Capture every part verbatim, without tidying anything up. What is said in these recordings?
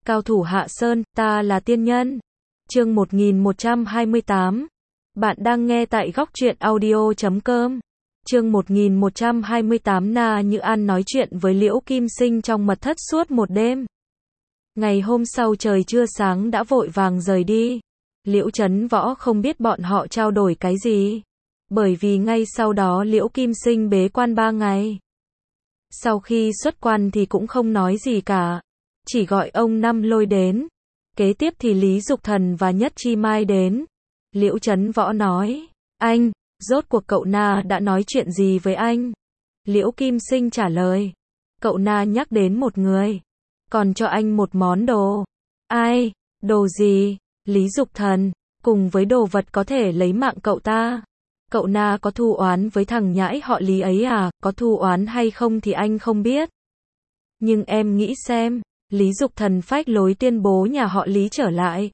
Cao thủ Hạ Sơn, ta là tiên nhân. Chương một nghìn một trăm hai mươi tám. Bạn đang nghe tại góc truyện audio chấm com. Chương một nghìn một trăm hai mươi tám. Na Như An nói chuyện với Liễu Kim Sinh trong mật thất suốt một đêm. Ngày hôm sau trời chưa sáng đã vội vàng rời đi. Liễu Chấn Võ không biết bọn họ trao đổi cái gì. Bởi vì ngay sau đó Liễu Kim Sinh bế quan ba ngày. Sau khi xuất quan thì cũng không nói gì cả. Chỉ gọi ông Năm Lôi đến. Kế tiếp thì Lý Dục Thần và Nhất Chi Mai đến. Liễu Chấn Võ nói, anh, rốt cuộc cậu Na đã nói chuyện gì với anh? Liễu Kim Sinh trả lời, cậu Na nhắc đến một người, còn cho anh một món đồ. Ai? Đồ gì? Lý Dục Thần, cùng với đồ vật có thể lấy mạng cậu ta. Cậu Na có thù oán với thằng nhãi họ Lý ấy à? Có thù oán hay không thì anh không biết. Nhưng em nghĩ xem, Lý Dục Thần phách lối tuyên bố nhà họ Lý trở lại.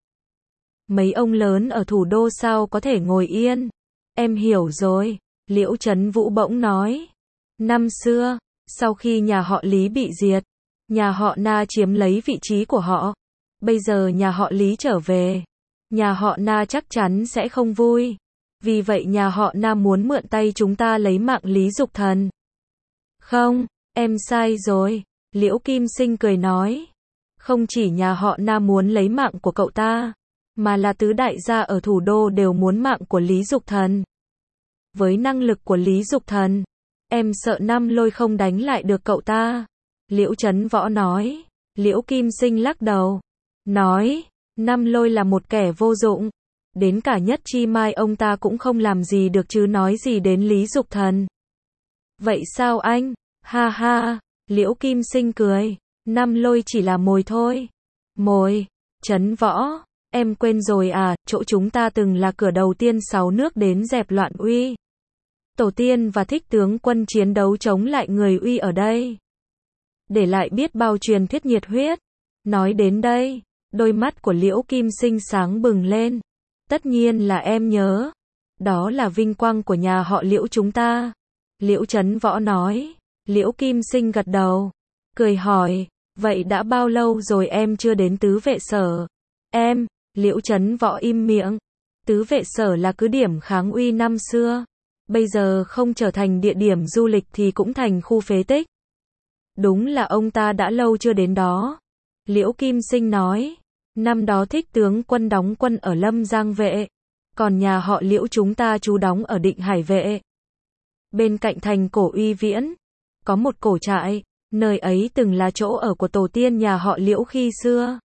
Mấy ông lớn ở thủ đô sao có thể ngồi yên? Em hiểu rồi, Liễu Chấn Vũ bỗng nói. Năm xưa, sau khi nhà họ Lý bị diệt, nhà họ Na chiếm lấy vị trí của họ. Bây giờ nhà họ Lý trở về, nhà họ Na chắc chắn sẽ không vui. Vì vậy nhà họ Na muốn mượn tay chúng ta lấy mạng Lý Dục Thần. Không, em sai rồi, Liễu Kim Sinh cười nói. Không chỉ nhà họ Na muốn lấy mạng của cậu ta, mà là tứ đại gia ở thủ đô đều muốn mạng của Lý Dục Thần. Với năng lực của Lý Dục Thần, em sợ Năm Lôi không đánh lại được cậu ta. Liễu Chấn Võ nói. Liễu Kim Sinh lắc đầu, nói, Năm Lôi là một kẻ vô dụng. Đến cả Nhất Chi Mai ông ta cũng không làm gì được chứ nói gì đến Lý Dục Thần. Vậy sao anh? Ha ha, Liễu Kim Sinh cười. Năm Lôi chỉ là mồi thôi. Mồi? Chấn Võ, em quên rồi à, chỗ chúng ta từng là cửa đầu tiên sáu nước đến dẹp loạn Uy. Tổ tiên và Thích tướng quân chiến đấu chống lại người Uy ở đây. Để lại biết bao truyền thuyết nhiệt huyết. Nói đến đây, đôi mắt của Liễu Kim Sinh sáng bừng lên. Tất nhiên là em nhớ. Đó là vinh quang của nhà họ Liễu chúng ta. Liễu Chấn Võ nói. Liễu Kim Sinh gật đầu, cười hỏi, vậy đã bao lâu rồi em chưa đến tứ vệ sở? Em, Liễu Chấn Võ im miệng. Tứ vệ sở là cứ điểm kháng Uy năm xưa. Bây giờ không trở thành địa điểm du lịch thì cũng thành khu phế tích. Đúng là ông ta đã lâu chưa đến đó. Liễu Kim Sinh nói. Năm đó Thích tướng quân đóng quân ở Lâm Giang vệ. Còn nhà họ Liễu chúng ta trú đóng ở Định Hải vệ. Bên cạnh thành cổ Uy Viễn, có một cổ trại. Nơi ấy từng là chỗ ở của tổ tiên nhà họ Liễu khi xưa.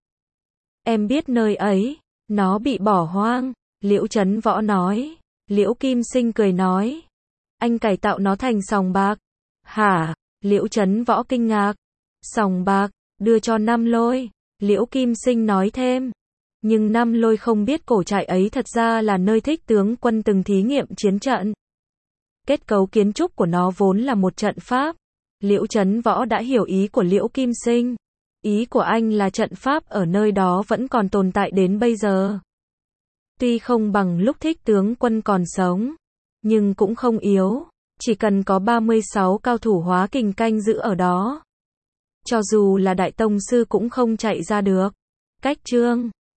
Em biết nơi ấy, nó bị bỏ hoang. Liễu Chấn Võ nói. Liễu Kim Sinh cười nói. Anh cải tạo nó thành sòng bạc. Hả? Liễu Chấn Võ kinh ngạc. Sòng bạc, đưa cho Năm Lôi. Liễu Kim Sinh nói thêm. Nhưng Năm Lôi không biết cổ trại ấy thật ra là nơi Thích tướng quân từng thí nghiệm chiến trận. Kết cấu kiến trúc của nó vốn là một trận pháp. Liễu Chấn Võ đã hiểu ý của Liễu Kim Sinh. Ý của anh là trận pháp ở nơi đó vẫn còn tồn tại đến bây giờ. Tuy không bằng lúc Thích tướng quân còn sống, nhưng cũng không yếu. Chỉ cần có ba mươi sáu cao thủ hóa kình canh giữ ở đó, cho dù là đại tông sư cũng không chạy ra được. Cách chương